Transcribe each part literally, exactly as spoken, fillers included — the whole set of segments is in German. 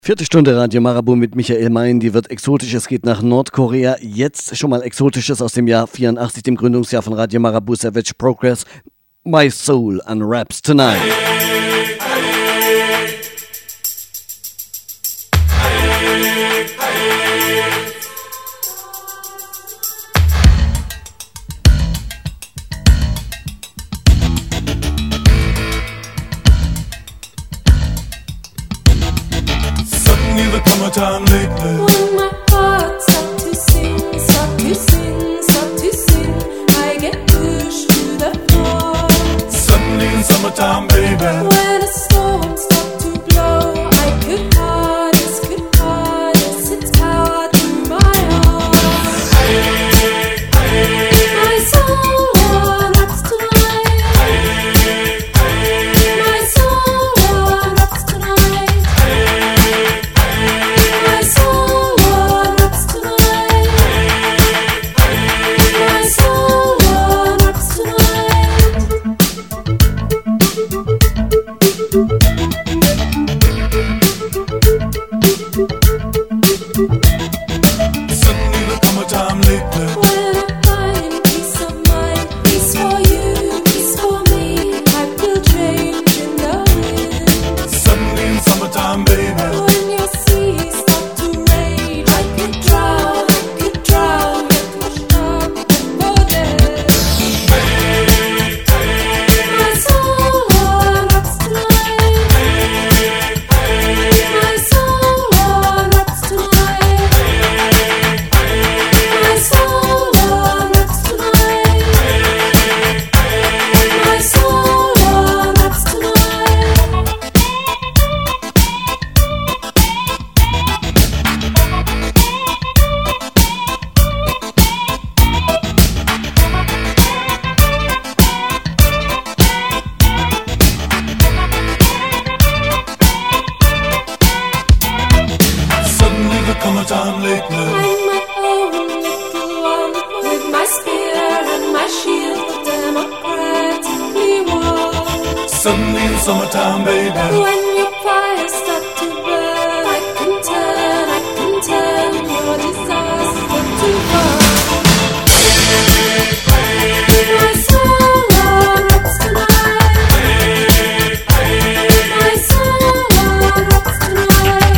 Vierte Stunde Radio Marabout mit Michael Mein, die wird exotisch, es geht nach Nordkorea. Jetzt schon mal Exotisches aus dem Jahr vierundachtzig, dem Gründungsjahr von Radio Marabout, Savage Progress, My Soul Unwraps Tonight. Time lately. When my heart starts to sing, start to sing, start to sing, I get pushed to the floor. Suddenly in summertime, baby. When a storm starts to blow, I could harness, could harness its power through my heart. Hey, hey, my soul unwraps tonight. Hey, hey, my soul unwraps tonight. Hey, My soul unwraps tonight. My soul unwraps tonight. Suddenly there come a time lately. When I find peace of mind, peace for you, peace for me, I feel change in the wind. Suddenly in summertime, baby. When your seas start to rage, I could drown, I could drown, get washed up before death. Hey, hey, My soul unwraps tonight. My soul unwraps tonight. My soul unwraps tonight. My soul unwraps tonight. Suddenly there come a time lately. I'm my own little one with my spear and my shield democratically won. Suddenly in summertime, baby. When your fires start to burn, I can turn, I can turn your disaster to fun. My soul unwraps tonight. My soul unwraps tonight.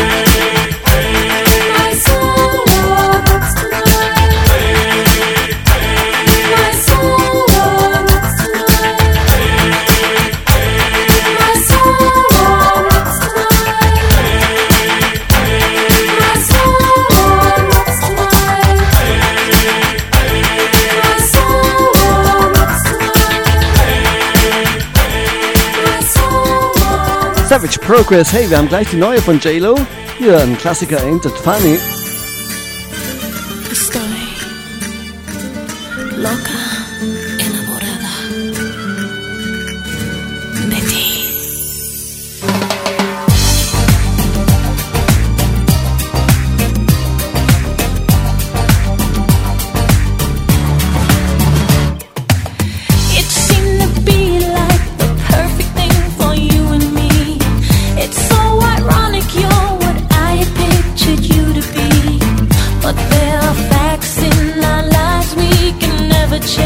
My soul unwraps tonight. My soul unwraps tonight. My soul unwraps tonight. My soul unwraps tonight. My soul unwraps tonight. Savage Progress, hey, wir haben gleich die neue von J-Lo. Hier ein Klassiker, Ain't That Funny. Estoy loca, enamorada de ti. It seemed to be like the perfect thing for you and me. It's so ironic you're what I had pictured you to be. But there are facts in our lives we can never change.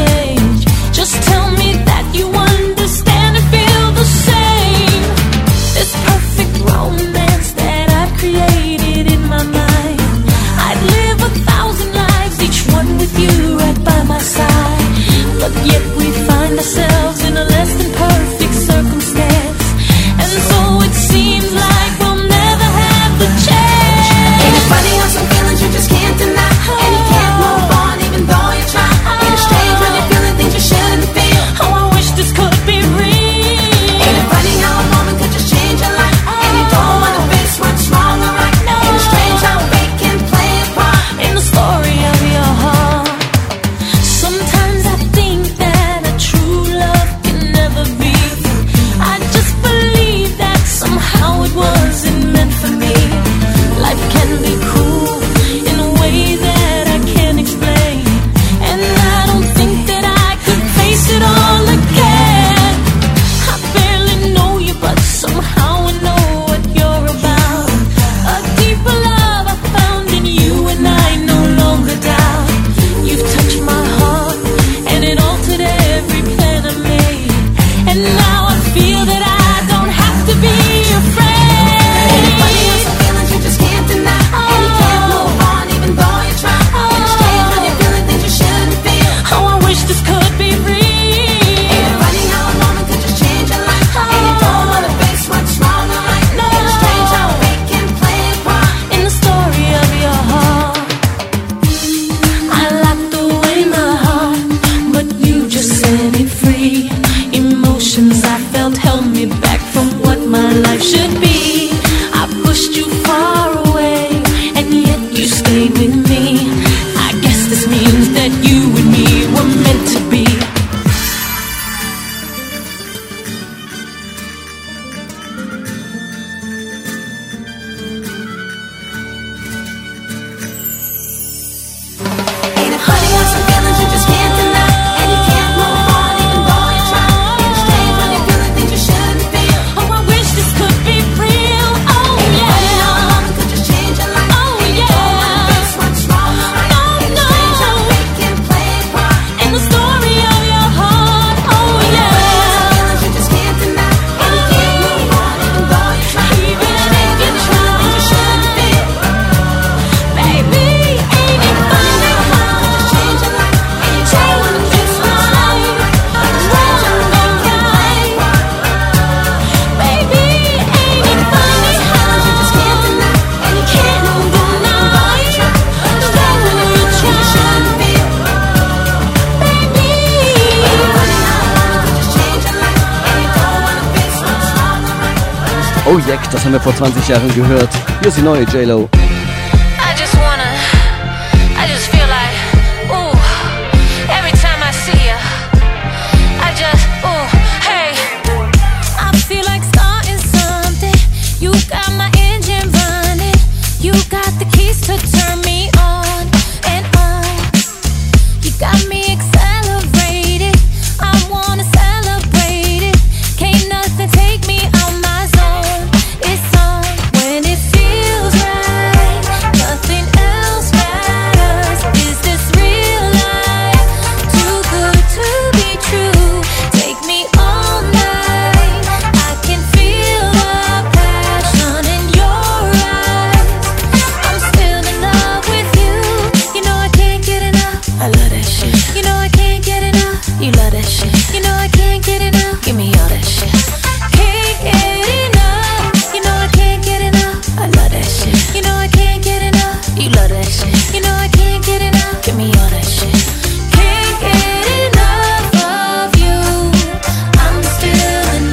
Projekt, das haben wir vor zwanzig Jahren gehört. Hier ist die neue J-Lo. I just wanna, I just feel like, ooh, every time I see ya, I just, ooh, hey. I feel like starting something, you got my engine running, you got the keys to turn me on and on. You got me accelerated, I wanna celebrate it, can't nothing take me out my zone. It's on when it feels right, nothing else matters. Is this real life? Too good to be true. Take me all night. I can feel the passion in your eyes. I'm still in love with you. You know I can't get enough. I love that shit. You know I can't get enough. You love that shit. You know I can't get enough. Give me all that shit. Can't get enough. You know I can't get enough. I love that shit. You know I can't get enough. You love that shit. You know I can't get enough. Give me all that shit. Can't get enough of you. I'm still in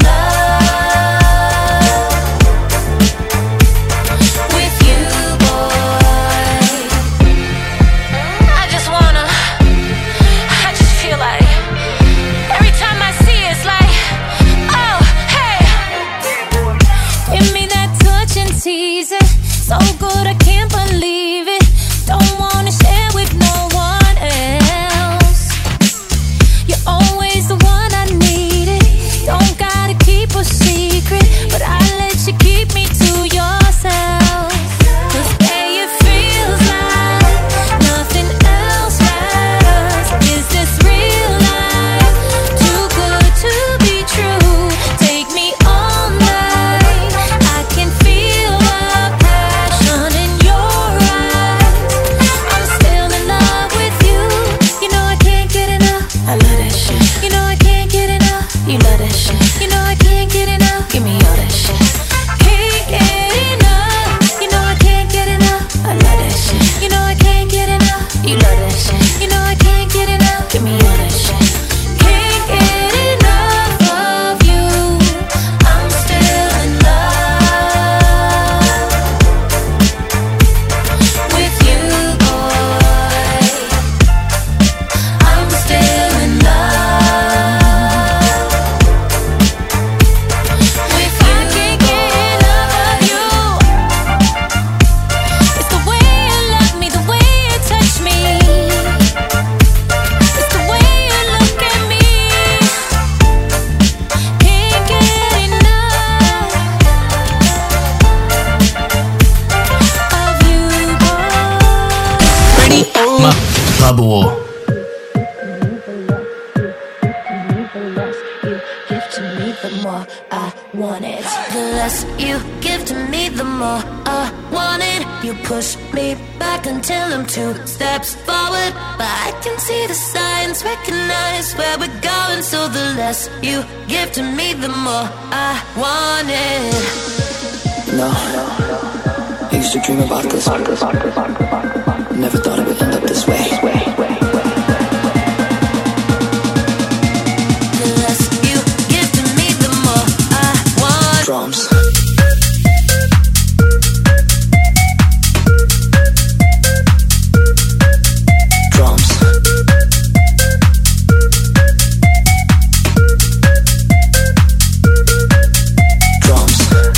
love with you, boy. I just wanna, I just feel like every time I see it, it's like, oh, hey. Give me that touch and tease it. So good I can't believe it. Don't wanna share with no one else. You're always the one I needed. Don't gotta keep a secret, but I let you keep me to yourself. 'Cause hey, it feels like nothing else matters. Is this real life? Too good to be true. Take me all night. I can feel the passion in your eyes. I'm still in love with you. You know I can't get enough. I love that shit. You know I can't get enough. You love that shit. You know I can't get enough. Give me all that shit. Can't get enough. You know I can't get enough. I love that shit. You know I can't get enough. You love that shit. You know I can't get enough. Give me all that shit. Can't get enough of you. I'm still in love with you, boy. I'm still in love with you. I can't get enough of you. It's the way you love me, the way you touch me. It's the way you look at me. Can't get enough of you, boy. Ma Bubble. The less you give to me, the more I want it. You push me back until I'm two steps forward, but I can see the signs, recognize where we're going. So the less you give to me, the more I want it. No, I used to dream about this. Never thought it would end up this way. The less you give to me, the more I want. Drums. Drums. Drums.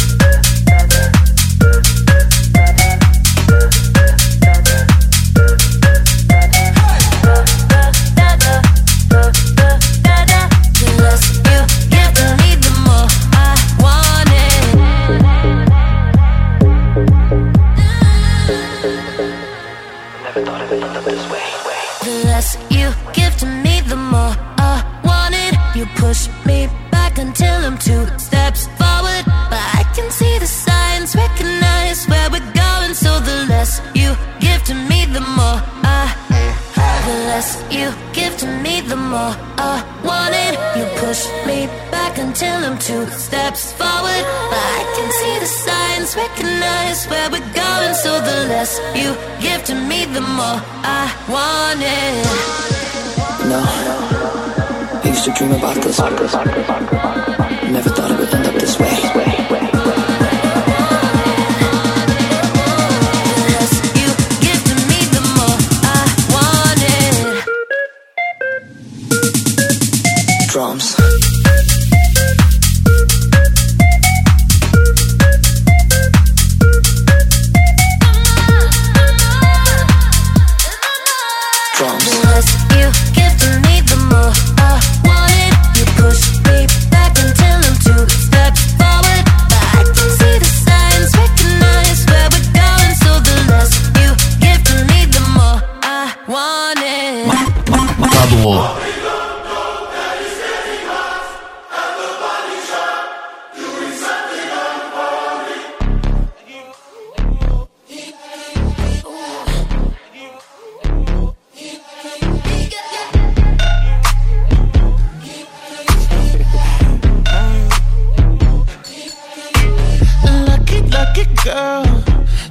two steps forward, but I can see the signs, recognize where we're going. So the less you give to me, the more I want it. No, I used to dream about this. Never thought it would end up this way.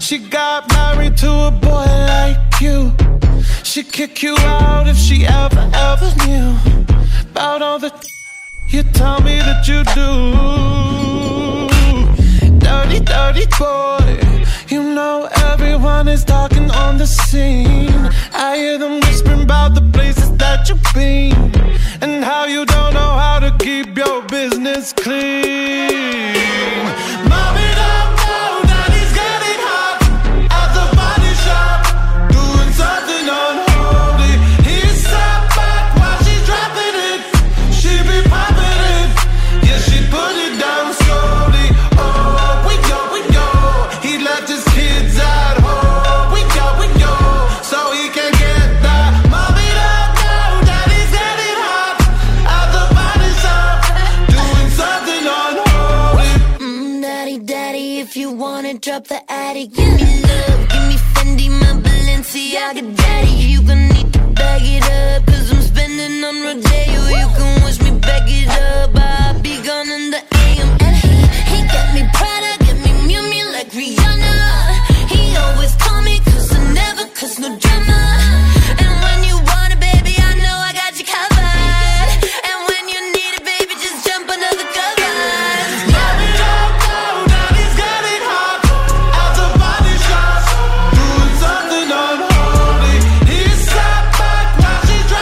she got married to a boy like you. She'd kick you out if she ever, ever knew about all the you tell me that you do. Dirty, dirty boy. You know everyone is talking on the scene. I hear them whispering about the places that you've been and how you don't know how to keep your business clean. Mommy don't know daddy's getting hot at the body shop, doing something unholy. He sat back while she's dropping it. She be popping it, yeah, she put it down slowly. Oh, we go, we go. He left his kids at home. We go, we go, so he can get that. Mommy don't know daddy's getting hot at the body shop, doing something unholy. Mm, daddy, daddy, if you wanna drop the attic, give me love, give me Fendi, my Balenciaga, daddy. You gon' need to bag it up, cause I'm spending on Rodeo. You can wish me back it up, I'll be gone in the A M. And he, he got me Prada, get me Miu Miu like Rihanna. He always call me cause I never cause no drama. And when you want it, baby, I know I got you covered. And when you need it, baby, just jump under the covers. Mommy don't know daddy's getting hot at the body shop, doing something unholy. He sat back while she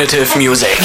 Alternative music.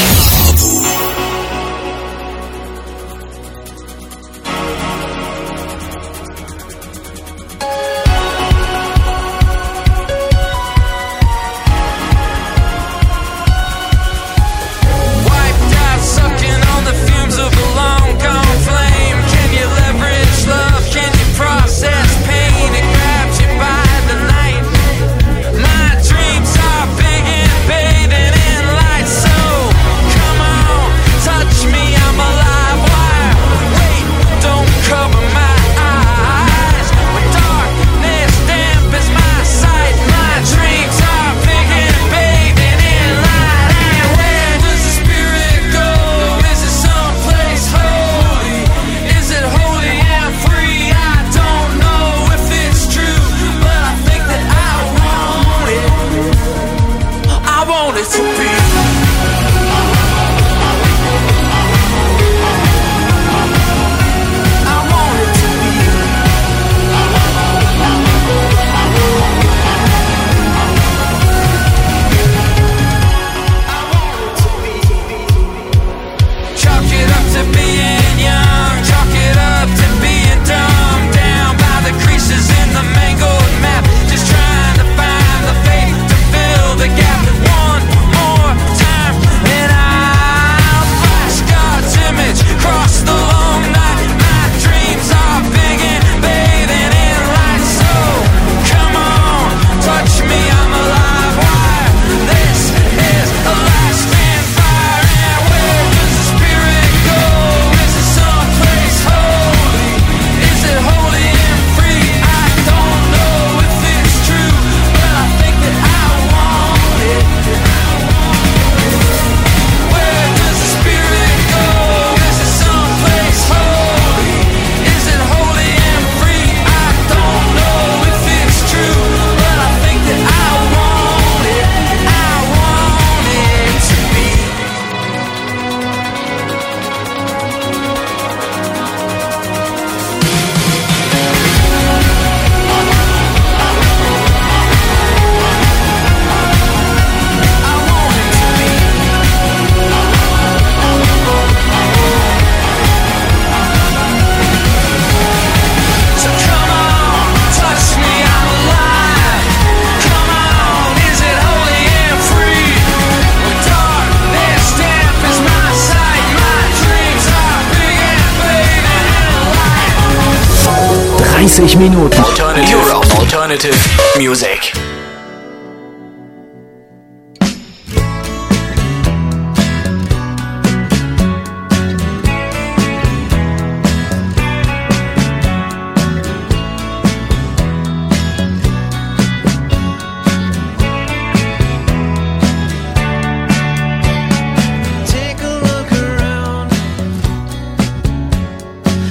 dreißig Minuten. Alternative, Alternative Music.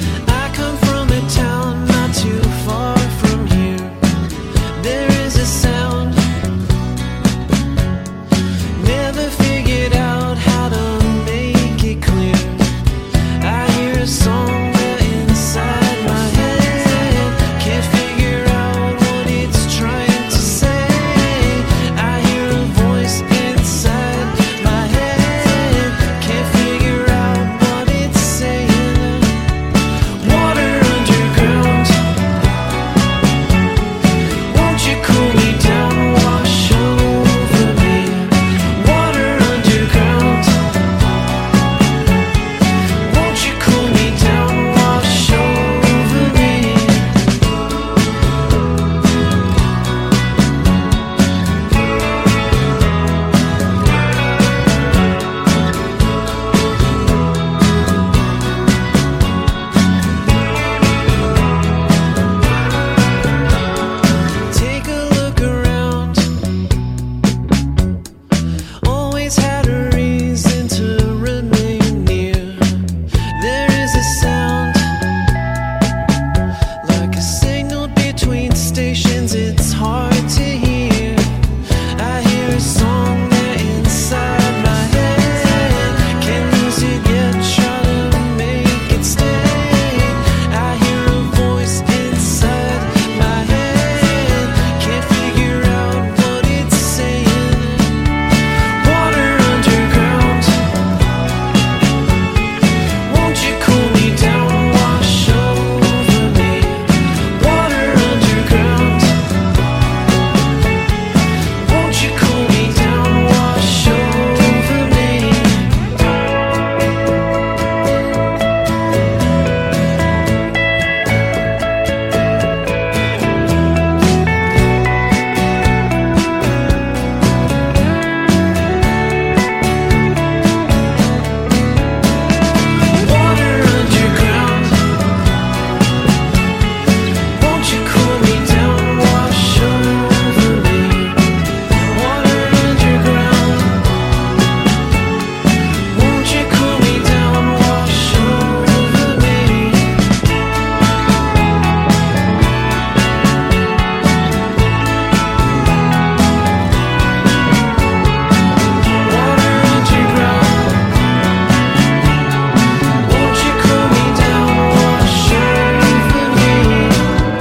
Town not too far from here. There is a sound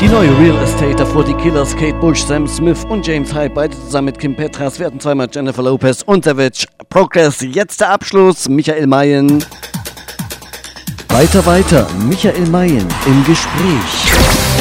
Die neue Real Estate, davor die Killers, Kate Bush, Sam Smith und James Hype, beide zusammen mit Kim Petras. Wir hatten zweimal Jennifer Lopez und Savage. Progress, jetzt der Abschluss, Michael Mayen. Weiter, weiter, Michael Mayen im Gespräch.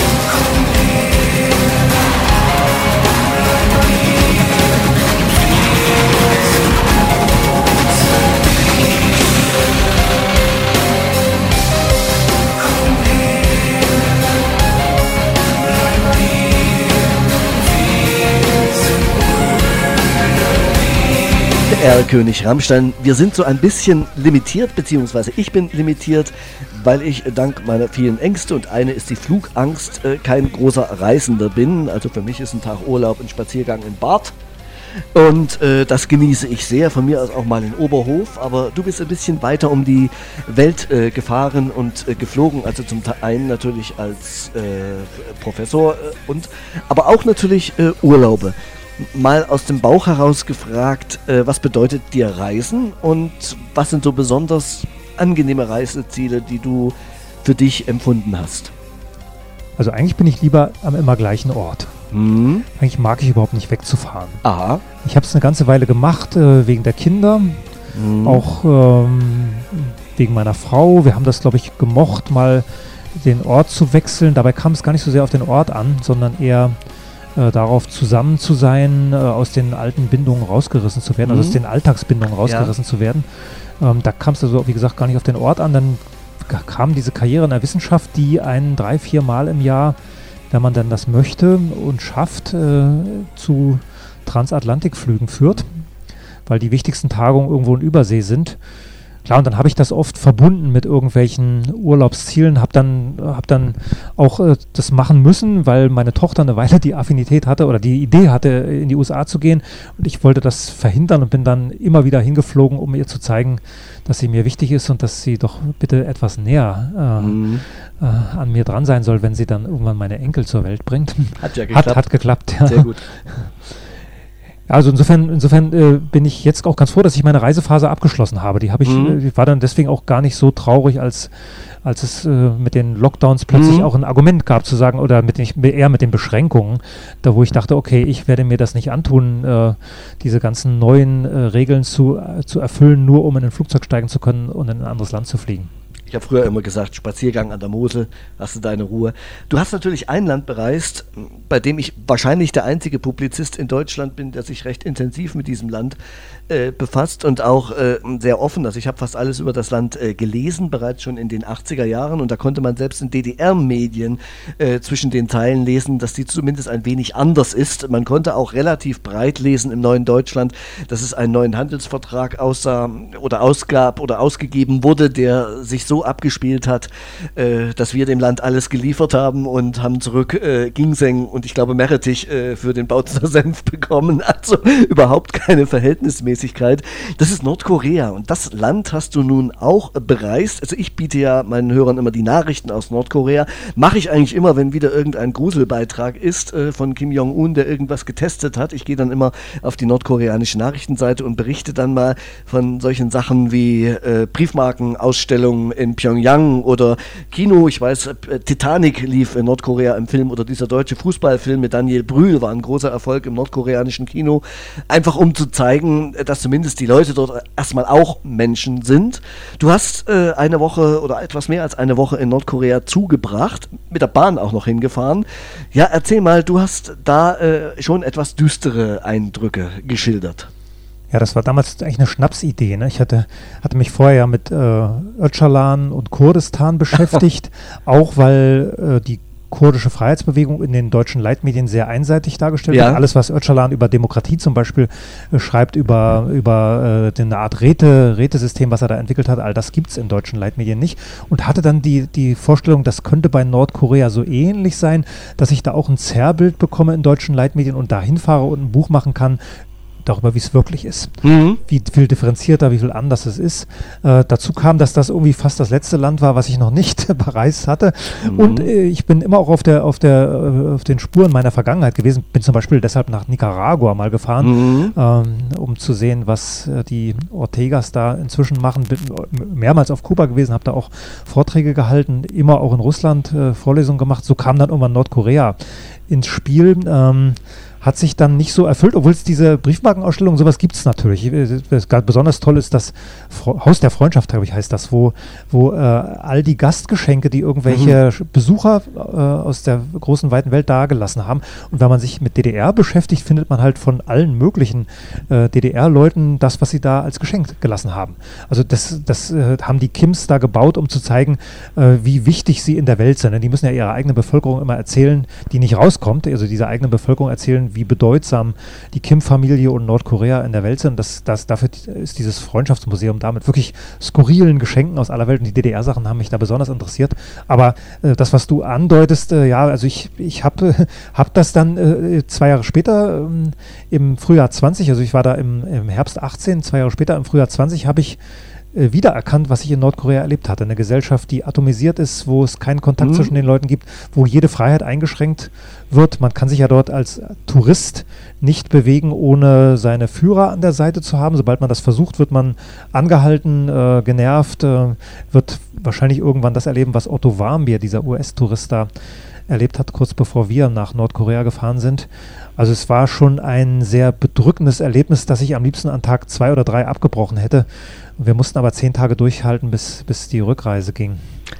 Erlkönig Rammstein. Wir sind so ein bisschen limitiert, beziehungsweise ich bin limitiert, weil ich dank meiner vielen Ängste, und eine ist die Flugangst, äh, kein großer Reisender bin. Also für mich ist ein Tag Urlaub ein Spaziergang in Bad. Und äh, das genieße ich sehr, von mir aus auch mal in Oberhof, aber du bist ein bisschen weiter um die Welt äh, gefahren und äh, geflogen, also zum einen natürlich als äh, Professor äh, und aber auch natürlich äh, Urlaube. Mal aus dem Bauch heraus gefragt, äh, was bedeutet dir Reisen und was sind so besonders angenehme Reiseziele, die du für dich empfunden hast? Also eigentlich bin ich lieber am immer gleichen Ort. Hm. Eigentlich mag ich überhaupt nicht wegzufahren. Aha. Ich habe es eine ganze Weile gemacht, äh, wegen der Kinder, Hm. auch ähm, wegen meiner Frau. Wir haben das, glaube ich, gemocht, mal den Ort zu wechseln. Dabei kam es gar nicht so sehr auf den Ort an, sondern eher äh, darauf, zusammen zu sein, äh, aus den alten Bindungen rausgerissen zu werden, Mhm. also aus den Alltagsbindungen rausgerissen Ja. zu werden. Ähm, da kam es also, wie gesagt, gar nicht auf den Ort an. Dann k- kam diese Karriere in der Wissenschaft, die einen drei, vier Mal im Jahr, wenn man dann das möchte und schafft, äh, zu Transatlantikflügen führt, weil die wichtigsten Tagungen irgendwo in Übersee sind. Klar, und dann habe ich das oft verbunden mit irgendwelchen Urlaubszielen, habe dann, hab dann auch äh, das machen müssen, weil meine Tochter eine Weile die Affinität hatte oder die Idee hatte, in die U S A zu gehen. Und ich wollte das verhindern und bin dann immer wieder hingeflogen, um ihr zu zeigen, dass sie mir wichtig ist und dass sie doch bitte etwas näher äh, Mhm. äh, an mir dran sein soll, wenn sie dann irgendwann meine Enkel zur Welt bringt. Hat ja geklappt. Hat, hat geklappt, ja. Sehr gut. Also insofern, insofern äh, bin ich jetzt auch ganz froh, dass ich meine Reisephase abgeschlossen habe. Die habe ich, Mhm. äh, die war dann deswegen auch gar nicht so traurig, als, als es äh, mit den Lockdowns plötzlich Mhm. auch ein Argument gab zu sagen, oder mit den, eher mit den Beschränkungen, da wo ich dachte, okay, ich werde mir das nicht antun, äh, diese ganzen neuen äh, Regeln zu, äh, zu erfüllen, nur um in ein Flugzeug steigen zu können und in ein anderes Land zu fliegen. Ich habe früher immer gesagt, Spaziergang an der Mosel, hast du deine Ruhe. Du hast natürlich ein Land bereist, bei dem ich wahrscheinlich der einzige Publizist in Deutschland bin, der sich recht intensiv mit diesem Land äh, befasst und auch äh, sehr offen. Also ich habe fast alles über das Land äh, gelesen, bereits schon in den achtziger Jahren, und da konnte man selbst in D D R-Medien äh, zwischen den Zeilen lesen, dass die zumindest ein wenig anders ist. Man konnte auch relativ breit lesen im neuen Deutschland, dass es einen neuen Handelsvertrag aussah oder ausgab oder ausgegeben wurde, der sich so abgespielt hat, äh, dass wir dem Land alles geliefert haben und haben zurück äh, Ginseng und ich glaube Meerrettich äh, für den Bautzer Senf bekommen. Also überhaupt keine Verhältnismäßigkeit. Das ist Nordkorea, und das Land hast du nun auch bereist. Also ich biete ja meinen Hörern immer die Nachrichten aus Nordkorea. Mache ich eigentlich immer, wenn wieder irgendein Gruselbeitrag ist äh, von Kim Jong-un, der irgendwas getestet hat. Ich gehe dann immer auf die nordkoreanische Nachrichtenseite und berichte dann mal von solchen Sachen wie äh, Briefmarkenausstellungen in Pyongyang oder Kino. Ich weiß, äh, Titanic lief in Nordkorea im Film, oder dieser deutsche Fußballfilm mit Daniel Brühl war ein großer Erfolg im nordkoreanischen Kino. Einfach um zu zeigen, dass zumindest die Leute dort erstmal auch Menschen sind. Du hast äh, eine Woche oder etwas mehr als eine Woche in Nordkorea zugebracht, mit der Bahn auch noch hingefahren. Ja, erzähl mal, du hast da äh, schon etwas düstere Eindrücke geschildert. Ja, das war damals eigentlich eine Schnapsidee. Ne? Ich hatte, hatte mich vorher ja mit äh, Öcalan und Kurdistan beschäftigt, auch weil äh, die kurdische Freiheitsbewegung in den deutschen Leitmedien sehr einseitig dargestellt Ja. wird. Alles, was Öcalan über Demokratie zum Beispiel äh, schreibt, über, über äh, eine Art Räte, Rätesystem, was er da entwickelt hat, all das gibt es in deutschen Leitmedien nicht. Und hatte dann die, die Vorstellung, das könnte bei Nordkorea so ähnlich sein, dass ich da auch ein Zerrbild bekomme in deutschen Leitmedien und da hinfahre und ein Buch machen kann, darüber, wie es wirklich ist. Mhm. Wie viel differenzierter, wie viel anders es ist. Äh, dazu kam, dass das irgendwie fast das letzte Land war, was ich noch nicht bereist hatte. Mhm. Und äh, ich bin immer auch auf, der, auf, der, äh, auf den Spuren meiner Vergangenheit gewesen. Bin zum Beispiel deshalb nach Nicaragua mal gefahren, Mhm. ähm, um zu sehen, was äh, die Ortegas da inzwischen machen. Bin mehrmals auf Kuba gewesen, habe da auch Vorträge gehalten, immer auch in Russland äh, Vorlesungen gemacht. So kam dann irgendwann Nordkorea ins Spiel. Ähm, hat sich dann nicht so erfüllt, obwohl es diese Briefmarkenausstellung, sowas gibt es natürlich. Was ganz besonders toll ist, das Fro- Haus der Freundschaft, glaube ich, heißt das, wo, wo äh, all die Gastgeschenke, die irgendwelche mhm. Besucher äh, aus der großen, weiten Welt dagelassen haben. Und wenn man sich mit D D R beschäftigt, findet man halt von allen möglichen äh, D D R-Leuten das, was sie da als Geschenk gelassen haben. Also das, das äh, haben die Kims da gebaut, um zu zeigen, äh, wie wichtig sie in der Welt sind. Denn die müssen ja ihrer eigenen Bevölkerung immer erzählen, die nicht rauskommt, also dieser eigenen Bevölkerung erzählen, wie bedeutsam die Kim-Familie und Nordkorea in der Welt sind. Das, das, dafür ist dieses Freundschaftsmuseum da mit wirklich skurrilen Geschenken aus aller Welt. Und die D D R-Sachen haben mich da besonders interessiert. Aber äh, das, was du andeutest, äh, ja, also ich, ich habe äh, hab das dann äh, zwei Jahre später ähm, im Frühjahr zwanzig, also ich war da im, im Herbst achtzehn, zwei Jahre später im Frühjahr zwanzig, habe ich äh, wiedererkannt, was ich in Nordkorea erlebt hatte. Eine Gesellschaft, die atomisiert ist, wo es keinen Kontakt mhm. zwischen den Leuten gibt, wo jede Freiheit eingeschränkt wird. Man kann sich ja dort als Tourist nicht bewegen, ohne seine Führer an der Seite zu haben. Sobald man das versucht, wird man angehalten, äh, genervt, äh, wird wahrscheinlich irgendwann das erleben, was Otto Warmbier, dieser U S-Tourist da erlebt hat, kurz bevor wir nach Nordkorea gefahren sind. Also es war schon ein sehr bedrückendes Erlebnis, das ich am liebsten an Tag zwei oder drei abgebrochen hätte. Wir mussten aber zehn Tage durchhalten, bis, bis die Rückreise ging.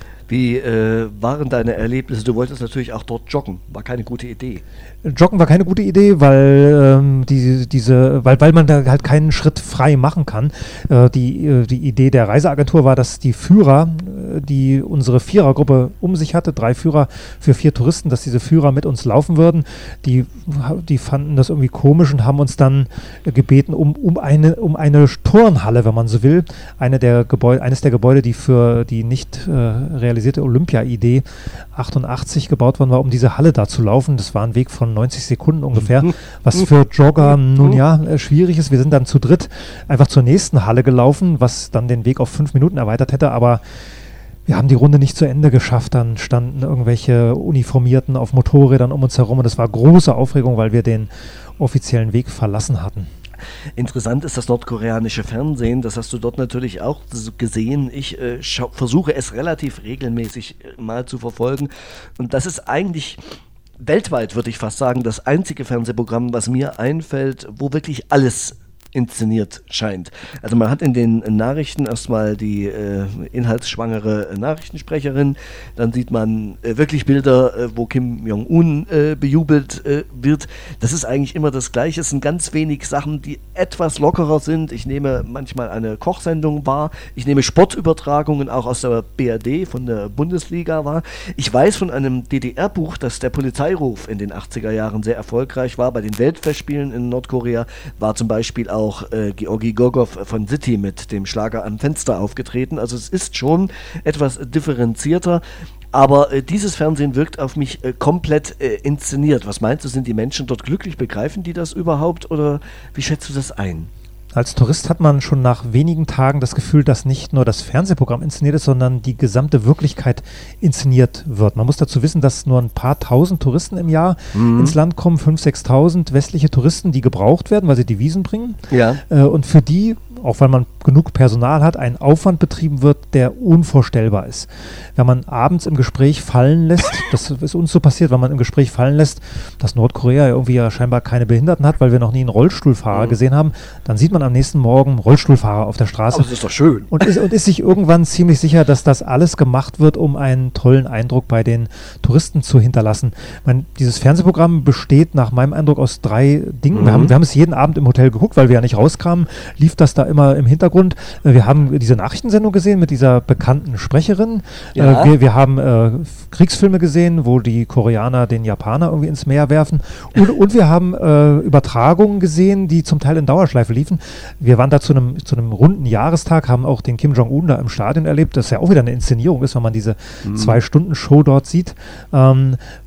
Wie äh, waren deine Erlebnisse? Du wolltest natürlich auch dort joggen. War keine gute Idee. Joggen war keine gute Idee, weil ähm, die, diese, weil, weil man da halt keinen Schritt frei machen kann. Äh, die, äh, die Idee der Reiseagentur war, dass die Führer, äh, die unsere Vierergruppe um sich hatte, drei Führer für vier Touristen, dass diese Führer mit uns laufen würden. Die, die fanden das irgendwie komisch und haben uns dann äh, gebeten, um, um, eine, um eine Turnhalle, wenn man so will, eine der Gebäude, eines der Gebäude, die für die nicht äh, realisierte Olympia-Idee achtundachtzig gebaut worden war, um diese Halle da zu laufen. Das war ein Weg von neunzig Sekunden ungefähr, was für Jogger nun ja äh, schwierig ist. Wir sind dann zu dritt einfach zur nächsten Halle gelaufen, was dann den Weg auf fünf Minuten erweitert hätte, aber wir haben die Runde nicht zu Ende geschafft. Dann standen irgendwelche Uniformierten auf Motorrädern um uns herum und es war große Aufregung, weil wir den offiziellen Weg verlassen hatten. Interessant ist das nordkoreanische Fernsehen, das hast du dort natürlich auch gesehen. Ich äh, schau, versuche es relativ regelmäßig äh, mal zu verfolgen und das ist eigentlich weltweit, würde ich fast sagen, das einzige Fernsehprogramm, was mir einfällt, wo wirklich alles inszeniert scheint. Also man hat in den Nachrichten erstmal die äh, inhaltsschwangere Nachrichtensprecherin, dann sieht man äh, wirklich Bilder, äh, wo Kim Jong-un äh, bejubelt äh, wird. Das ist eigentlich immer das Gleiche. Es sind ganz wenig Sachen, die etwas lockerer sind. Ich nehme manchmal eine Kochsendung wahr. Ich nehme Sportübertragungen auch aus der B R D, von der Bundesliga wahr. Ich weiß von einem D D R-Buch, dass der Polizeiruf in den achtziger Jahren sehr erfolgreich war. Bei den Weltfestspielen in Nordkorea war zum Beispiel auch auch äh, Georgi Gorgov von City mit dem Schlager am Fenster aufgetreten. Also es ist schon etwas differenzierter, aber äh, dieses Fernsehen wirkt auf mich äh, komplett äh, inszeniert. Was meinst du, sind die Menschen dort glücklich? Begreifen die das überhaupt oder wie schätzt du das ein? Als Tourist hat man schon nach wenigen Tagen das Gefühl, dass nicht nur das Fernsehprogramm inszeniert ist, sondern die gesamte Wirklichkeit inszeniert wird. Man muss dazu wissen, dass nur ein paar tausend Touristen im Jahr mhm. ins Land kommen, fünftausend, sechstausend westliche Touristen, die gebraucht werden, weil sie Devisen bringen. Ja. Äh, und für die, auch weil man genug Personal hat, ein Aufwand betrieben wird, der unvorstellbar ist. Wenn man abends im Gespräch fallen lässt, das ist uns so passiert, wenn man im Gespräch fallen lässt, dass Nordkorea irgendwie ja scheinbar keine Behinderten hat, weil wir noch nie einen Rollstuhlfahrer mhm. gesehen haben, dann sieht man am nächsten Morgen Rollstuhlfahrer auf der Straße. Aber das ist doch schön. Und ist, und ist sich irgendwann ziemlich sicher, dass das alles gemacht wird, um einen tollen Eindruck bei den Touristen zu hinterlassen. Meine, dieses Fernsehprogramm besteht nach meinem Eindruck aus drei Dingen. Mhm. Wir haben, wir haben es jeden Abend im Hotel geguckt, weil wir ja nicht rauskamen, lief das da immer im Hintergrund. Wir haben diese Nachrichtensendung gesehen mit dieser bekannten Sprecherin. Ja. Äh, wir, wir haben äh, Kriegsfilme gesehen, wo die Koreaner den Japaner irgendwie ins Meer werfen. Und, und wir haben äh, Übertragungen gesehen, die zum Teil in Dauerschleife liefen. Wir waren da zu einem, zu einem runden Jahrestag, haben auch den Kim Jong-un da im Stadion erlebt, das ja auch wieder eine Inszenierung ist, wenn man diese mhm. Zwei-Stunden-Show dort sieht. Ähm,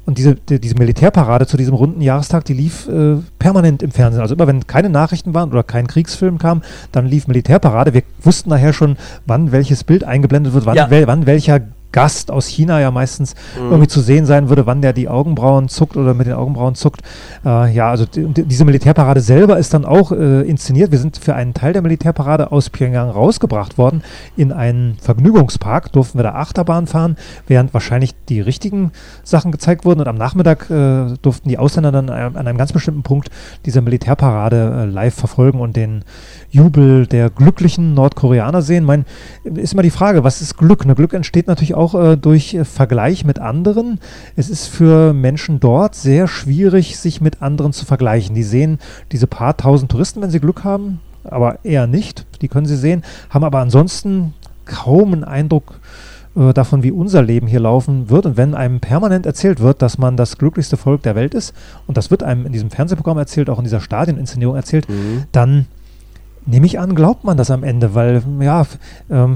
Und diese, die, diese Militärparade zu diesem runden Jahrestag, die lief äh, permanent im Fernsehen. Also immer wenn keine Nachrichten waren oder kein Kriegsfilm kam, dann lief Militärparade. Wir wussten nachher schon, wann welches Bild eingeblendet wird, wann, Ja. wel, wann welcher Gast aus China ja meistens mhm. irgendwie zu sehen sein würde, wann der die Augenbrauen zuckt oder mit den Augenbrauen zuckt. Äh, ja, also die, die, diese Militärparade selber ist dann auch äh, inszeniert. Wir sind für einen Teil der Militärparade aus Pyongyang rausgebracht worden in einen Vergnügungspark, durften wir da Achterbahn fahren, während wahrscheinlich die richtigen Sachen gezeigt wurden und am Nachmittag äh, durften die Ausländer dann an einem ganz bestimmten Punkt diese Militärparade äh, live verfolgen und den Jubel der glücklichen Nordkoreaner sehen. Mein, ist immer die Frage, was ist Glück? Ne, Glück entsteht natürlich auch äh, durch äh, Vergleich mit anderen. Es ist für Menschen dort sehr schwierig, sich mit anderen zu vergleichen. Die sehen diese paar tausend Touristen, wenn sie Glück haben, aber eher nicht. Die können sie sehen, haben aber ansonsten kaum einen Eindruck äh, davon, wie unser Leben hier laufen wird. Und wenn einem permanent erzählt wird, dass man das glücklichste Volk der Welt ist, und das wird einem in diesem Fernsehprogramm erzählt, auch in dieser Stadioninszenierung erzählt, mhm. dann nehme ich an, glaubt man das am Ende, weil, ja, ähm,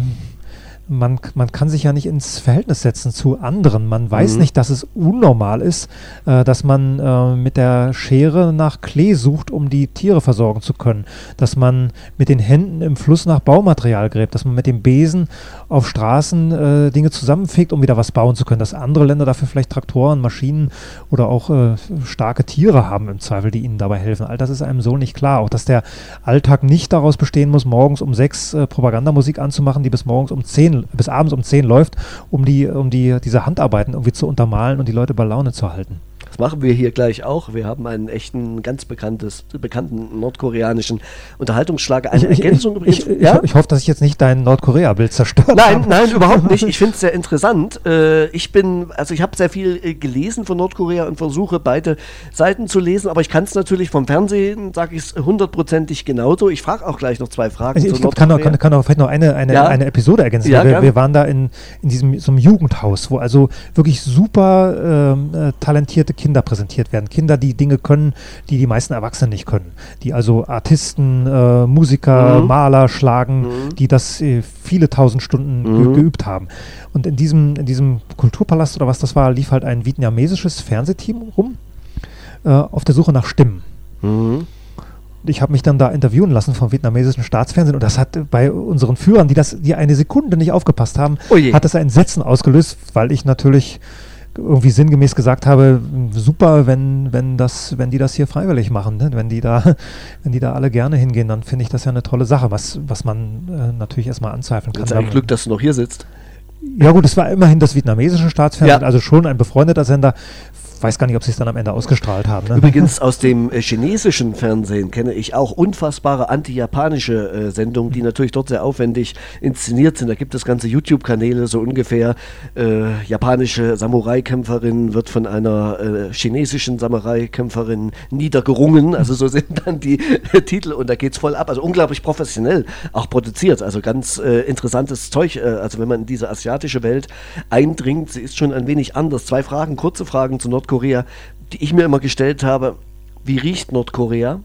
man, man kann sich ja nicht ins Verhältnis setzen zu anderen. Man weiß mhm. nicht, dass es unnormal ist, äh, dass man äh, mit der Schere nach Klee sucht, um die Tiere versorgen zu können. Dass man mit den Händen im Fluss nach Baumaterial gräbt. Dass man mit dem Besen auf Straßen äh, Dinge zusammenfegt, um wieder was bauen zu können. Dass andere Länder dafür vielleicht Traktoren, Maschinen oder auch äh, starke Tiere haben im Zweifel, die ihnen dabei helfen. All das ist einem so nicht klar. Auch, dass der Alltag nicht daraus bestehen muss, morgens um sechs äh, Propagandamusik anzumachen, die bis morgens um zehn bis abends um zehn läuft, um die, um die, diese Handarbeiten irgendwie zu untermalen und die Leute bei Laune zu halten. Das machen wir hier gleich auch. Wir haben einen echten, ganz bekanntes, bekannten nordkoreanischen Unterhaltungsschlager. Eine ich, Ergänzung ich, übrigens. Ich, ja? ich, ich hoffe, dass ich jetzt nicht dein Nordkorea-Bild zerstört Nein, habe. nein, überhaupt nicht. Ich finde es sehr interessant. Äh, ich bin, also ich habe sehr viel äh, gelesen von Nordkorea und versuche beide Seiten zu lesen, aber ich kann es natürlich vom Fernsehen, sage ich es hundertprozentig genauso. Ich frage auch gleich noch zwei Fragen Also zu ich glaub, kann, Nordkorea. kann, kann auch vielleicht noch eine, eine, Ja? eine Episode ergänzen. Ja, wir, gern. wir waren da in, in diesem so einem Jugendhaus, wo also wirklich super ähm, äh, talentierte Kinder präsentiert werden. Kinder, die Dinge können, die die meisten Erwachsenen nicht können. Die also Artisten, äh, Musiker, Mhm. Maler schlagen, Mhm. die das äh, viele tausend Stunden Mhm. ge geübt haben. Und in diesem, in diesem Kulturpalast oder was das war, lief halt ein vietnamesisches Fernsehteam rum äh, auf der Suche nach Stimmen. Mhm. Ich habe mich dann da interviewen lassen vom vietnamesischen Staatsfernsehen und das hat bei unseren Führern, die das, die eine Sekunde nicht aufgepasst haben, Oh je. hat das ein Entsetzen ausgelöst, weil ich natürlich irgendwie sinngemäß gesagt habe, super, wenn, wenn das, wenn die das hier freiwillig machen, ne? wenn die da, wenn die da alle gerne hingehen, dann finde ich das ja eine tolle Sache, was, was man äh, natürlich erstmal anzweifeln kann. Jetzt ein Glück, dass du noch hier sitzt. Ja gut, es war immerhin das vietnamesische Staatsfernsehen, Ja. also schon ein befreundeter Sender. Weiß gar nicht, ob sie es dann am Ende ausgestrahlt haben. Ne? Übrigens aus dem äh, chinesischen Fernsehen kenne ich auch unfassbare anti-japanische äh, Sendungen, die natürlich dort sehr aufwendig inszeniert sind. Da gibt es ganze YouTube-Kanäle, so ungefähr. Äh, japanische Samurai-Kämpferin wird von einer äh, chinesischen Samurai-Kämpferin niedergerungen. Also so sind dann die äh, Titel und da geht es voll ab. Also unglaublich professionell auch produziert. Also ganz äh, interessantes Zeug. Äh, also wenn man in diese asiatische Welt eindringt, sie ist schon ein wenig anders. Zwei Fragen, kurze Fragen zu Nordkorea. Korea, die ich mir immer gestellt habe, wie riecht Nordkorea?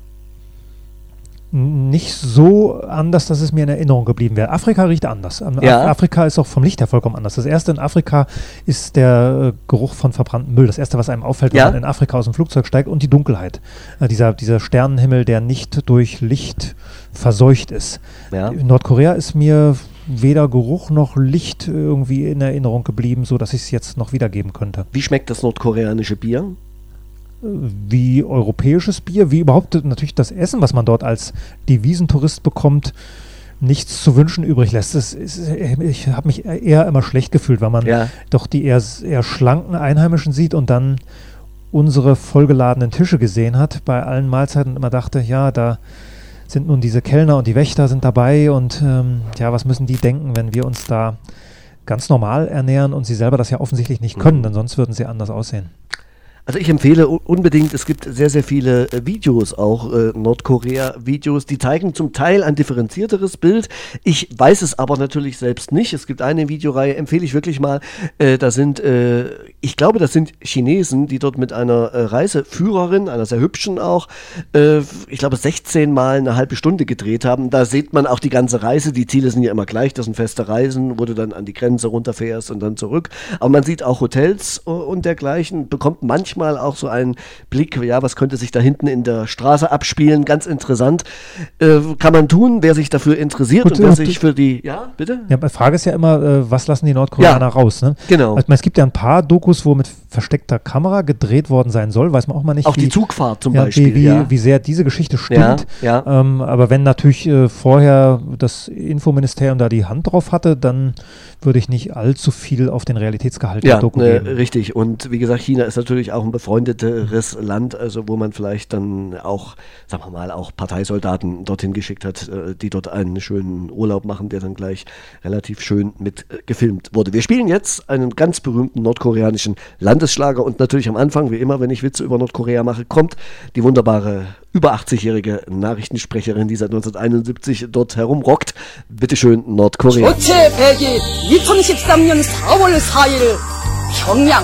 Nicht so anders, dass es mir in Erinnerung geblieben wäre. Afrika riecht anders. Am- Ja. Af- Afrika ist auch vom Licht her vollkommen anders. Das erste in Afrika ist der äh, Geruch von verbranntem Müll. Das erste, was einem auffällt, wenn Ja. man in Afrika aus dem Flugzeug steigt, und die Dunkelheit. Äh, dieser, dieser Sternenhimmel, der nicht durch Licht verseucht ist. Ja. In Nordkorea ist mir weder Geruch noch Licht irgendwie in Erinnerung geblieben, so dass ich es jetzt noch wiedergeben könnte. Wie schmeckt das nordkoreanische Bier? Wie europäisches Bier, wie überhaupt natürlich das Essen, was man dort als Devisentourist bekommt, nichts zu wünschen übrig lässt. Das ist, ich habe mich eher immer schlecht gefühlt, weil man Ja. doch die eher, eher schlanken Einheimischen sieht und dann unsere vollgeladenen Tische gesehen hat bei allen Mahlzeiten und immer dachte, ja, da sind nun diese Kellner und die Wächter sind dabei und ähm, ja, was müssen die denken, wenn wir uns da ganz normal ernähren und sie selber das ja offensichtlich nicht können, denn sonst würden sie anders aussehen. Also ich empfehle unbedingt, es gibt sehr, sehr viele äh, Videos, auch äh, Nordkorea-Videos, die zeigen zum Teil ein differenzierteres Bild. Ich weiß es aber natürlich selbst nicht. Es gibt eine Videoreihe, empfehle ich wirklich mal, äh, da sind, äh, ich glaube, das sind Chinesen, die dort mit einer äh, Reiseführerin, einer sehr hübschen auch, äh, ich glaube sechzehn Mal eine halbe Stunde gedreht haben. Da sieht man auch die ganze Reise, die Ziele sind ja immer gleich, das sind feste Reisen, wo du dann an die Grenze runterfährst und dann zurück. Aber man sieht auch Hotels und dergleichen, bekommt manchmal auch so einen Blick, ja, was könnte sich da hinten in der Straße abspielen, ganz interessant. Äh, kann man tun, wer sich dafür interessiert Gut, und wer äh, sich für die, ja, bitte? Ja, die Frage ist ja immer, äh, was lassen die Nordkoreaner Ja, raus? Ne? genau. Also, es gibt ja ein paar Dokus, wo mit versteckter Kamera gedreht worden sein soll, weiß man auch mal nicht, Auch wie, die Zugfahrt zum ja, Beispiel. wie, wie, ja. wie sehr diese Geschichte Ja, stimmt. ja. Ähm, aber wenn natürlich äh, vorher das Infoministerium da die Hand drauf hatte, dann würde ich nicht allzu viel auf den Realitätsgehalt Ja, der Doku ne, geben. richtig. Und wie gesagt, China ist natürlich auch ein befreundeteres Land, also wo man vielleicht dann auch, sagen wir mal, auch Parteisoldaten dorthin geschickt hat, äh, die dort einen schönen Urlaub machen, der dann gleich relativ schön mit äh, gefilmt wurde. Wir spielen jetzt einen ganz berühmten nordkoreanischen Landesschlager und natürlich am Anfang, wie immer, wenn ich Witze über Nordkorea mache, kommt die wunderbare über achtzig-jährige Nachrichtensprecherin, die seit neunzehnhunderteinundsiebzig dort herumrockt. Bitteschön, Nordkorea. 조체 백일 이천십삼 년 사월 사일 평양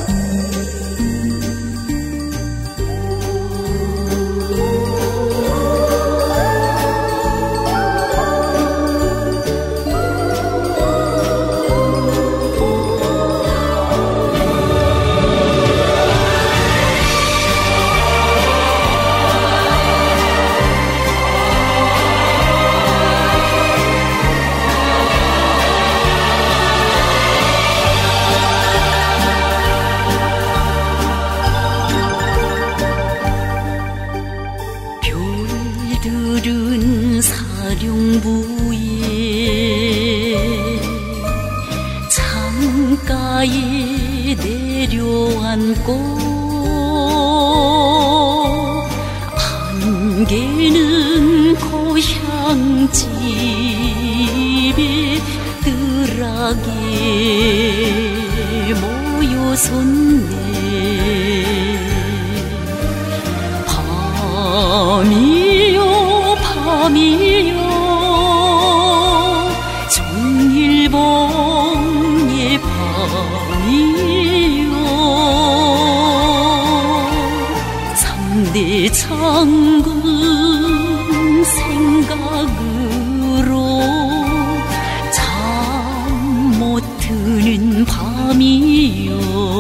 별들은 사령부에 창가에 내려앉고 안개는 고향집에 뜰하게 모여섰네. 밤이요 밤이요 종일봉의 밤이요 삼대 장군 생각으로 잠 못 드는 밤이요.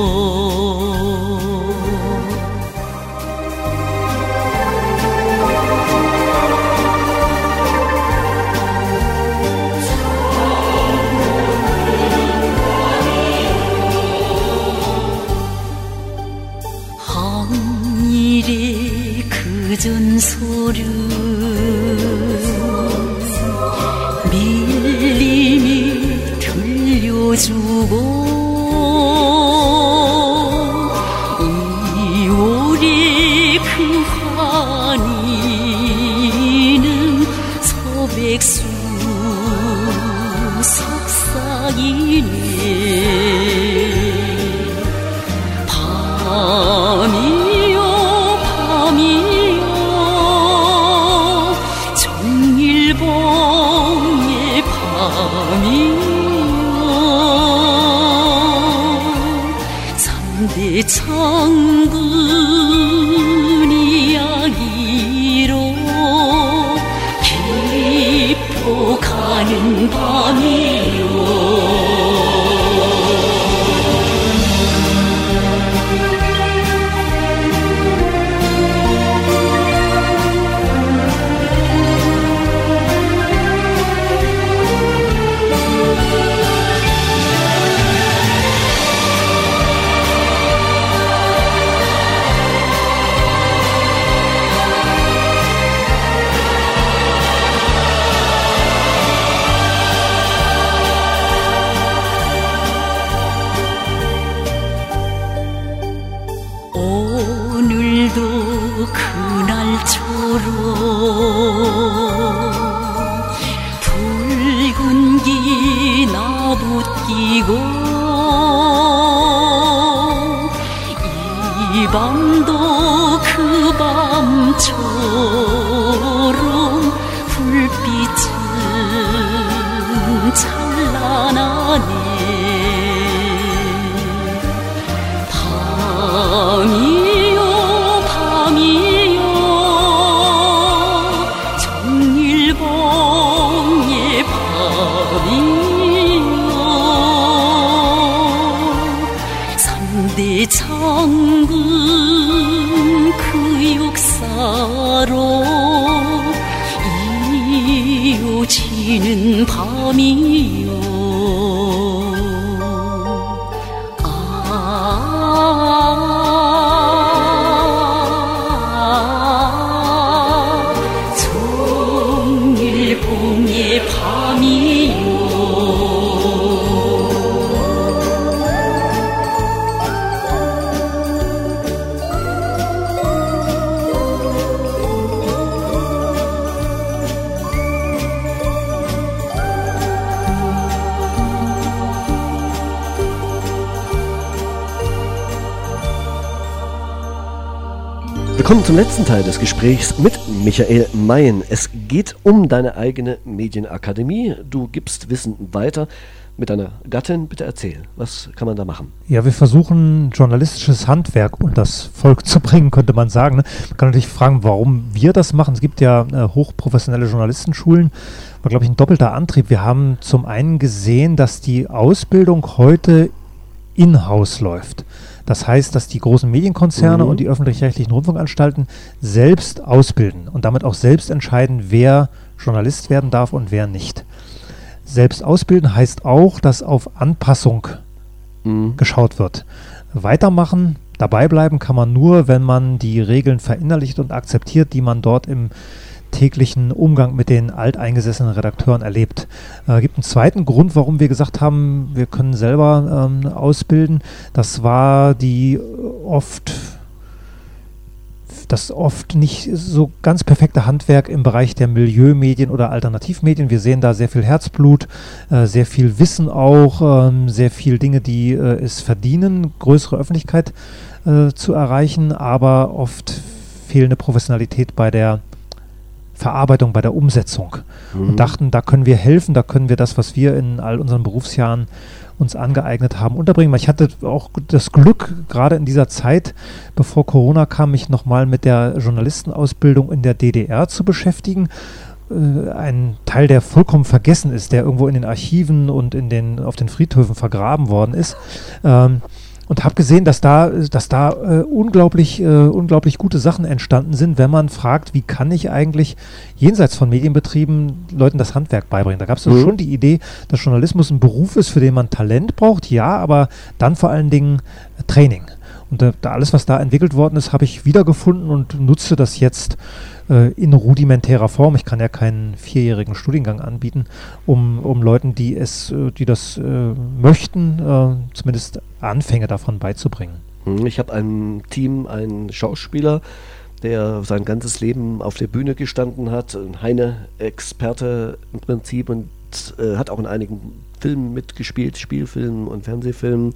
항일의 그 전설은 밀림이 들려주고 이월의 그 환희는 소백수 석상이네. 밤이요 밤이요 종일봉의 밤이요 삼대 장군 이야기로 깊어가는 밤이요. 오늘도 그날처럼 붉은 기 나붓기고 이 밤도 그 밤처럼 불빛은 찬란하네. 밤이요 밤이요 정일봉의 밤이요 삼대 장군 그 역사로 이어지는 밤이요. Wir kommen zum letzten Teil des Gesprächs mit Michael Mayen. Es geht um deine eigene Medienakademie. Du gibst Wissen weiter mit deiner Gattin. Bitte erzähl, was kann man da machen? Ja, wir versuchen journalistisches Handwerk unter das Volk zu bringen, könnte man sagen. Man kann natürlich fragen, warum wir das machen. Es gibt ja äh, hochprofessionelle Journalistenschulen. War, glaube ich, ein doppelter Antrieb. Wir haben zum einen gesehen, dass die Ausbildung heute in-house läuft. Das heißt, dass die großen Medienkonzerne mhm. und die öffentlich-rechtlichen Rundfunkanstalten selbst ausbilden und damit auch selbst entscheiden, wer Journalist werden darf und wer nicht. Selbst ausbilden heißt auch, dass auf Anpassung mhm. geschaut wird. Weitermachen, dabei bleiben kann man nur, wenn man die Regeln verinnerlicht und akzeptiert, die man dort im täglichen Umgang mit den alteingesessenen Redakteuren erlebt. Es äh, gibt einen zweiten Grund, warum wir gesagt haben, wir können selber ähm, ausbilden. Das war die oft, das oft nicht so ganz perfekte Handwerk im Bereich der Milieumedien oder Alternativmedien. Wir sehen da sehr viel Herzblut, äh, sehr viel Wissen auch, ähm, sehr viel Dinge, die äh, es verdienen, größere Öffentlichkeit äh, zu erreichen, aber oft fehlende Professionalität bei der Verarbeitung, bei der Umsetzung mhm. und dachten, da können wir helfen, da können wir das, was wir in all unseren Berufsjahren uns angeeignet haben, unterbringen. Ich hatte auch das Glück, gerade in dieser Zeit, bevor Corona kam, mich nochmal mit der Journalistenausbildung in der D D R zu beschäftigen. Äh, ein Teil, der vollkommen vergessen ist, der irgendwo in den Archiven und in den, auf den Friedhöfen vergraben worden ist. Ähm, Und habe gesehen, dass da, dass da äh, unglaublich, äh, unglaublich gute Sachen entstanden sind, wenn man fragt, wie kann ich eigentlich jenseits von Medienbetrieben Leuten das Handwerk beibringen. Da gab es mhm. schon die Idee, dass Journalismus ein Beruf ist, für den man Talent braucht, ja, aber dann vor allen Dingen äh, Training. Und äh, da alles, was da entwickelt worden ist, habe ich wiedergefunden und nutze das jetzt äh, in rudimentärer Form. Ich kann ja keinen vierjährigen Studiengang anbieten, um, um Leuten, die es, äh, die das äh, möchten, äh, zumindest Anfänge davon beizubringen. Ich habe ein Team, einen Schauspieler, der sein ganzes Leben auf der Bühne gestanden hat, ein Heine-Experte im Prinzip und äh, hat auch in einigen Filmen mitgespielt, Spielfilmen und Fernsehfilmen.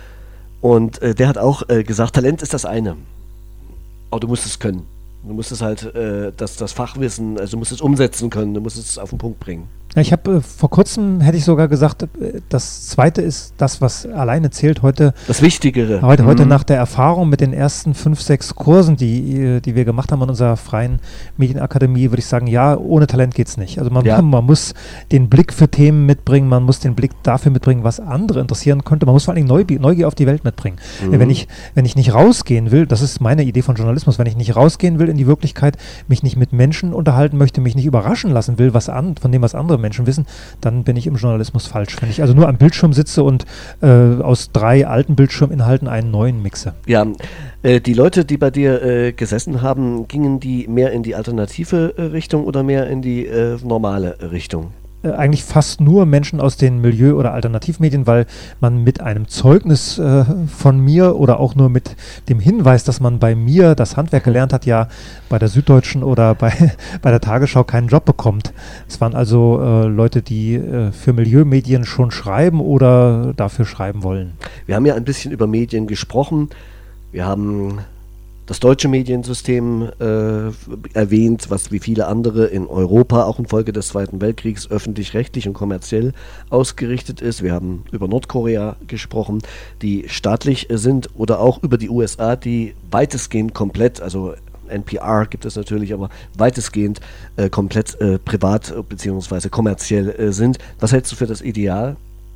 Und äh, der hat auch äh, gesagt, Talent ist das eine, aber du musst es können. Du musst es halt, äh, das, das Fachwissen, also du musst es umsetzen können, du musst es auf den Punkt bringen. Ja, ich habe äh, vor kurzem, hätte ich sogar gesagt, äh, das Zweite ist das, was alleine zählt. Heute das Wichtigere. Heute, mhm. heute nach der Erfahrung mit den ersten fünf, sechs Kursen, die, die wir gemacht haben an unserer freien Medienakademie, würde ich sagen, ja, ohne Talent geht es nicht. Also man, ja. man muss den Blick für Themen mitbringen, man muss den Blick dafür mitbringen, was andere interessieren könnte. Man muss vor allem Neugier, Neugier auf die Welt mitbringen. Mhm. Wenn ich, wenn ich nicht rausgehen will, das ist meine Idee von Journalismus, wenn ich nicht rausgehen will in die Wirklichkeit, mich nicht mit Menschen unterhalten möchte, mich nicht überraschen lassen will, was an, von dem, was andere Menschen wissen, dann bin ich im Journalismus falsch. Wenn ich also nur am Bildschirm sitze und äh, aus drei alten Bildschirminhalten einen neuen mixe. Ja, äh, die Leute, die bei dir äh, gesessen haben, gingen die mehr in die alternative äh, Richtung oder mehr in die äh, normale Richtung? Äh, eigentlich fast nur Menschen aus den Milieu- oder Alternativmedien, weil man mit einem Zeugnis äh, von mir oder auch nur mit dem Hinweis, dass man bei mir das Handwerk gelernt hat, ja bei der Süddeutschen oder bei, bei der Tagesschau keinen Job bekommt. Es waren also äh, Leute, die äh, für Milieumedien schon schreiben oder dafür schreiben wollen. Wir haben ja ein bisschen über Medien gesprochen. Wir haben das deutsche Mediensystem äh, erwähnt, was wie viele andere in Europa auch infolge des Zweiten Weltkriegs öffentlich-rechtlich und kommerziell ausgerichtet ist. Wir haben über Nordkorea gesprochen, die staatlich sind, oder auch über die U S A, die weitestgehend komplett, also N P R gibt es natürlich, aber weitestgehend äh, komplett äh, privat bzw. kommerziell äh, sind. Was hältst du für das Ideal?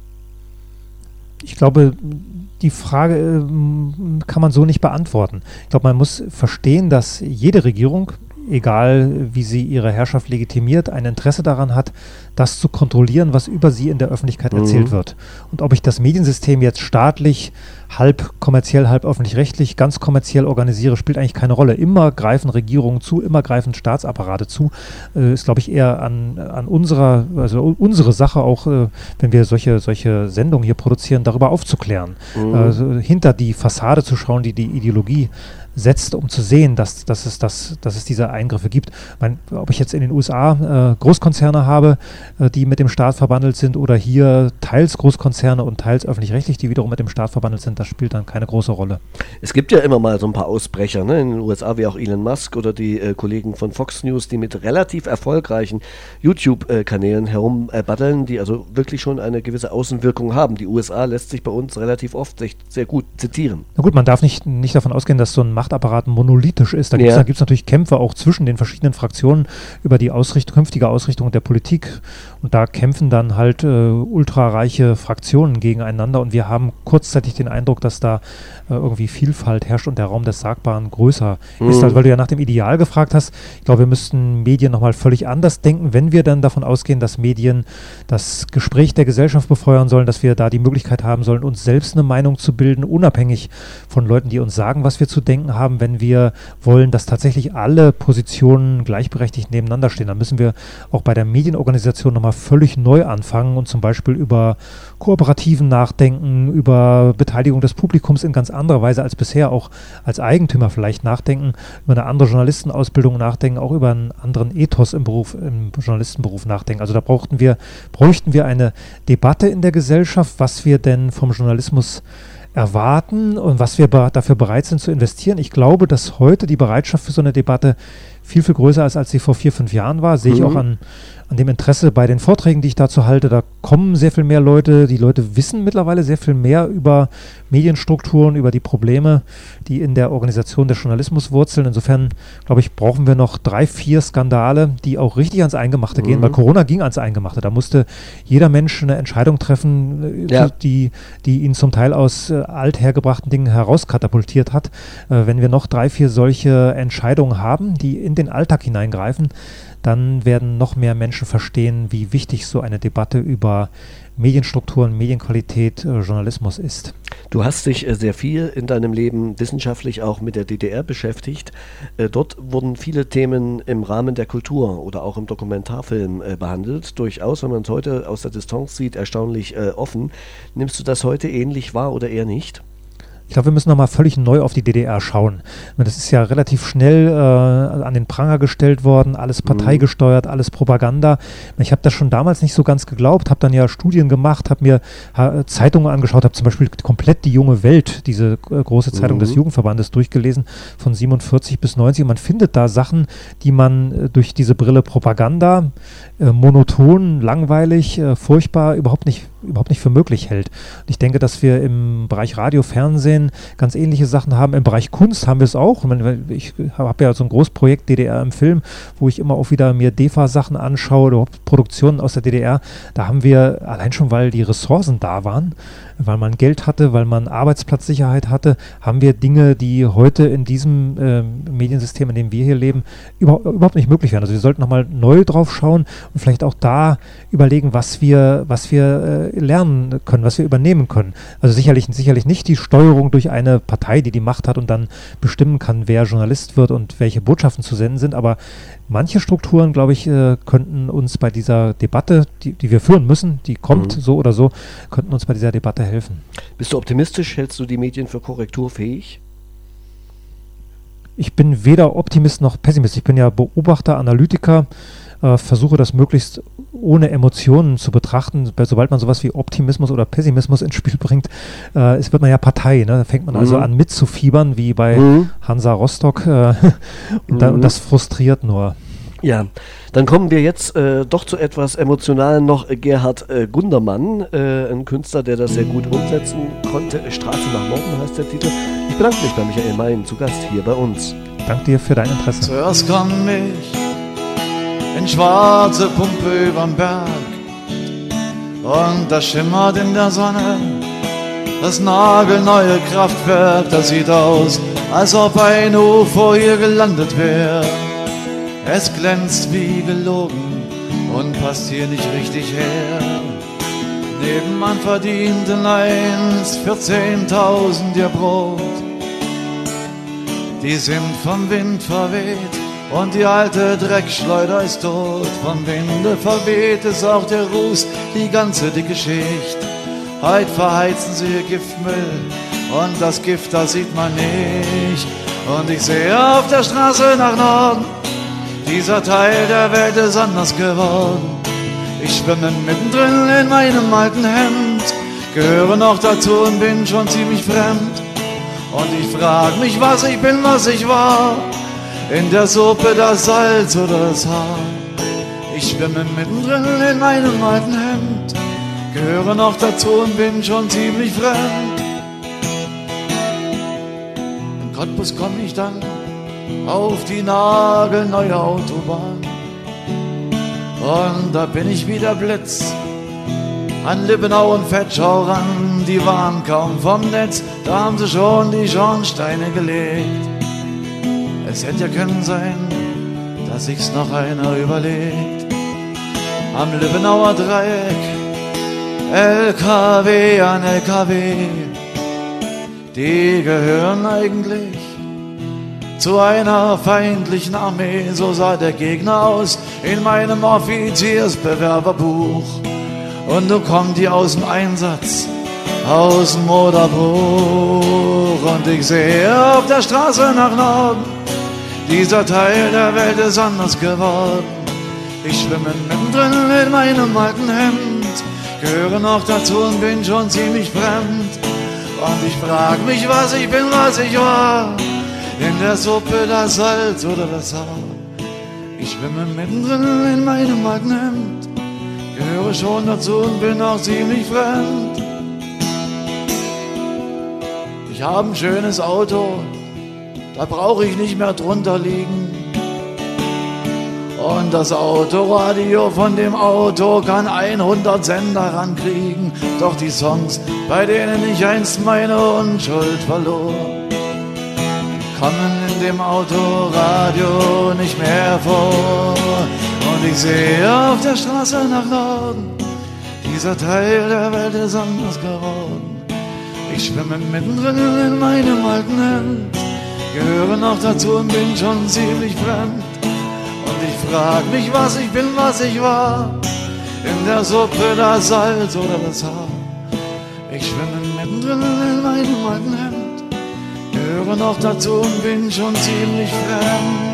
Ich glaube, die Frage äh, kann man so nicht beantworten. Ich glaube, man muss verstehen, dass jede Regierung, egal wie sie ihre Herrschaft legitimiert, ein Interesse daran hat, das zu kontrollieren, was über sie in der Öffentlichkeit mhm. erzählt wird. Und ob ich das Mediensystem jetzt staatlich, halb kommerziell, halb öffentlich-rechtlich, ganz kommerziell organisiere, spielt eigentlich keine Rolle. Immer greifen Regierungen zu, immer greifen Staatsapparate zu. Äh, ist, glaube ich, eher an, an unserer, also unsere Sache auch, äh, wenn wir solche, solche Sendungen hier produzieren, darüber aufzuklären. Mhm. Also hinter die Fassade zu schauen, die die Ideologie setzt, um zu sehen, dass, dass, es, dass, dass es diese Eingriffe gibt. Ich meine, ob ich jetzt in den U S A äh, Großkonzerne habe, äh, die mit dem Staat verbandelt sind, oder hier teils Großkonzerne und teils öffentlich-rechtlich, die wiederum mit dem Staat verbandelt sind, das spielt dann keine große Rolle. Es gibt ja immer mal so ein paar Ausbrecher, ne? In den U S A, wie auch Elon Musk oder die äh, Kollegen von Fox News, die mit relativ erfolgreichen YouTube-Kanälen herumbaddeln, äh, die also wirklich schon eine gewisse Außenwirkung haben. Die U S A lässt sich bei uns relativ oft sehr gut zitieren. Na gut, man darf nicht, nicht davon ausgehen, dass so ein Machtapparat monolithisch ist. Da gibt es ja. natürlich Kämpfe auch zwischen den verschiedenen Fraktionen über die Ausrichtung, künftige Ausrichtung der Politik. Und da kämpfen dann halt äh, ultrareiche Fraktionen gegeneinander. Und wir haben kurzzeitig den Eindruck, dass da äh, irgendwie Vielfalt herrscht und der Raum des Sagbaren größer mhm. ist. Also, weil du ja nach dem Ideal gefragt hast, ich glaube, wir müssten Medien nochmal völlig anders denken, wenn wir dann davon ausgehen, dass Medien das Gespräch der Gesellschaft befeuern sollen, dass wir da die Möglichkeit haben sollen, uns selbst eine Meinung zu bilden, unabhängig von Leuten, die uns sagen, was wir zu denken haben, wenn wir wollen, dass tatsächlich alle Positionen gleichberechtigt nebeneinander stehen. Dann müssen wir auch bei der Medienorganisation nochmal völlig neu anfangen und zum Beispiel über Kooperativen nachdenken, über Beteiligung des Publikums in ganz anderer Weise als bisher, auch als Eigentümer vielleicht nachdenken, über eine andere Journalistenausbildung nachdenken, auch über einen anderen Ethos im Beruf, im Journalistenberuf nachdenken. Also da brauchten wir, bräuchten wir eine Debatte in der Gesellschaft, was wir denn vom Journalismus erwarten und was wir be- dafür bereit sind zu investieren. Ich glaube, dass heute die Bereitschaft für so eine Debatte viel, viel größer ist, als sie vor vier, fünf Jahren war. Sehe ich Mhm. auch an, an dem Interesse bei den Vorträgen, die ich dazu halte. Da kommen sehr viel mehr Leute. Die Leute wissen mittlerweile sehr viel mehr über Medienstrukturen, über die Probleme, die in der Organisation des Journalismus wurzeln. Insofern, glaube ich, brauchen wir noch drei, vier Skandale, die auch richtig ans Eingemachte gehen, Mhm. weil Corona ging ans Eingemachte. Da musste jeder Mensch eine Entscheidung treffen, äh, Ja. die, die ihn zum Teil aus äh, althergebrachten Dingen herauskatapultiert hat. Äh, wenn wir noch drei, vier solche Entscheidungen haben, die in den Alltag hineingreifen, dann werden noch mehr Menschen verstehen, wie wichtig so eine Debatte über Medienstrukturen, Medienqualität, äh, Journalismus ist. Du hast dich äh, sehr viel in deinem Leben wissenschaftlich auch mit der D D R beschäftigt. Äh, dort wurden viele Themen im Rahmen der Kultur oder auch im Dokumentarfilm äh, behandelt. Durchaus, wenn man es heute aus der Distanz sieht, erstaunlich äh, offen. Nimmst du das heute ähnlich wahr oder eher nicht? Ich glaube, wir müssen nochmal völlig neu auf die D D R schauen. Das ist ja relativ schnell äh, an den Pranger gestellt worden, alles parteigesteuert, alles Propaganda. Ich habe das schon damals nicht so ganz geglaubt, habe dann ja Studien gemacht, habe mir ha, Zeitungen angeschaut, habe zum Beispiel komplett die Junge Welt, diese äh, große Zeitung Mhm. des Jugendverbandes, durchgelesen, von siebenundvierzig bis neunzig. Und man findet da Sachen, die man äh, durch diese Brille Propaganda, äh, monoton, langweilig, äh, furchtbar, überhaupt nicht, überhaupt nicht für möglich hält. Und ich denke, dass wir im Bereich Radio, Fernsehen ganz ähnliche Sachen haben. Im Bereich Kunst haben wir es auch. Ich habe ja so ein Großprojekt D D R im Film, wo ich immer auch wieder mir D E F A-Sachen anschaue oder Produktionen aus der D D R. Da haben wir, allein schon weil die Ressourcen da waren, weil man Geld hatte, weil man Arbeitsplatzsicherheit hatte, haben wir Dinge, die heute in diesem äh, Mediensystem, in dem wir hier leben, über, überhaupt nicht möglich wären. Also wir sollten nochmal neu drauf schauen und vielleicht auch da überlegen, was wir, was wir äh, lernen können, was wir übernehmen können. Also sicherlich, sicherlich nicht die Steuerung durch eine Partei, die die Macht hat und dann bestimmen kann, wer Journalist wird und welche Botschaften zu senden sind, aber manche Strukturen, glaube ich, äh, könnten uns bei dieser Debatte, die, die wir führen müssen, die kommt Mhm. so oder so, könnten uns bei dieser Debatte helfen. Bist du optimistisch? Hältst du die Medien für korrekturfähig? Ich bin weder Optimist noch Pessimist. Ich bin ja Beobachter, Analytiker. äh, versuche das möglichst ohne Emotionen zu betrachten. Sobald man sowas wie Optimismus oder Pessimismus ins Spiel bringt, äh, es wird man ja Partei. Ne? Da fängt man mhm. also an mitzufiebern, wie bei mhm. Hansa Rostock. Äh, und, da, und das frustriert nur. Ja, dann kommen wir jetzt äh, doch zu etwas Emotionalen noch. Gerhard äh, Gundermann, äh, ein Künstler, der das sehr gut umsetzen konnte. Straße nach Norden heißt der Titel. Ich bedanke mich bei Michael Mein, zu Gast hier bei uns. Danke dir für dein Interesse. Zuerst komm ich in schwarze Pumpe überm Berg und da schimmert in der Sonne das nagelneue Kraftwerk. Das sieht aus, als ob ein U F O hier gelandet wäre. Es glänzt wie gelogen und passt hier nicht richtig her. Nebenan verdienten eins vierzehntausend ihr Brot. Die sind vom Wind verweht und die alte Dreckschleuder ist tot. Vom Winde verweht ist auch der Ruß, die ganze dicke Schicht. Heut verheizen sie ihr Giftmüll und das Gift, das sieht man nicht. Und ich sehe auf der Straße nach Norden, dieser Teil der Welt ist anders geworden. Ich schwimme mittendrin in meinem alten Hemd, gehöre noch dazu und bin schon ziemlich fremd. Und ich frag mich, was ich bin, was ich war, in der Suppe das Salz oder das Haar. Ich schwimme mittendrin in meinem alten Hemd, gehöre noch dazu und bin schon ziemlich fremd. In Cottbus komm ich dann auf die nagelneue Autobahn und da bin ich wie der Blitz an Lippenau und Fetschau ran. Die waren kaum vom Netz, da haben sie schon die Schornsteine gelegt. Es hätte ja können sein, dass sich's noch einer überlegt. Am Lippenauer Dreieck L K W an L K W, die gehören eigentlich zu einer feindlichen Armee. So sah der Gegner aus in meinem Offiziersbewerberbuch. Und nun kommt die aus dem Einsatz, aus dem Moderbruch. Und ich sehe auf der Straße nach Norden, dieser Teil der Welt ist anders geworden. Ich schwimme mittendrin in meinem alten Hemd, gehöre noch dazu und bin schon ziemlich fremd. Und ich frag mich, was ich bin, was ich war, in der Suppe das Salz oder das Haar. Ich schwimme mittendrin in meinem alten Hemd, gehöre schon dazu und bin auch ziemlich fremd. Ich habe ein schönes Auto, da brauche ich nicht mehr drunter liegen. Und das Autoradio von dem Auto kann hundert Sender rankriegen. Doch die Songs, bei denen ich einst meine Unschuld verlor, kommen in dem Autoradio nicht mehr vor. Und ich sehe auf der Straße nach Norden, dieser Teil der Welt ist anders geworden. Ich schwimme mittendrin in meinem alten Hemd, gehöre noch dazu und bin schon ziemlich fremd. Und ich frag mich, was ich bin, was ich war, in der Suppe das Salz oder das Haar. Ich schwimme mittendrin in meinem alten Hemd, gehöre noch dazu und bin schon ziemlich fremd.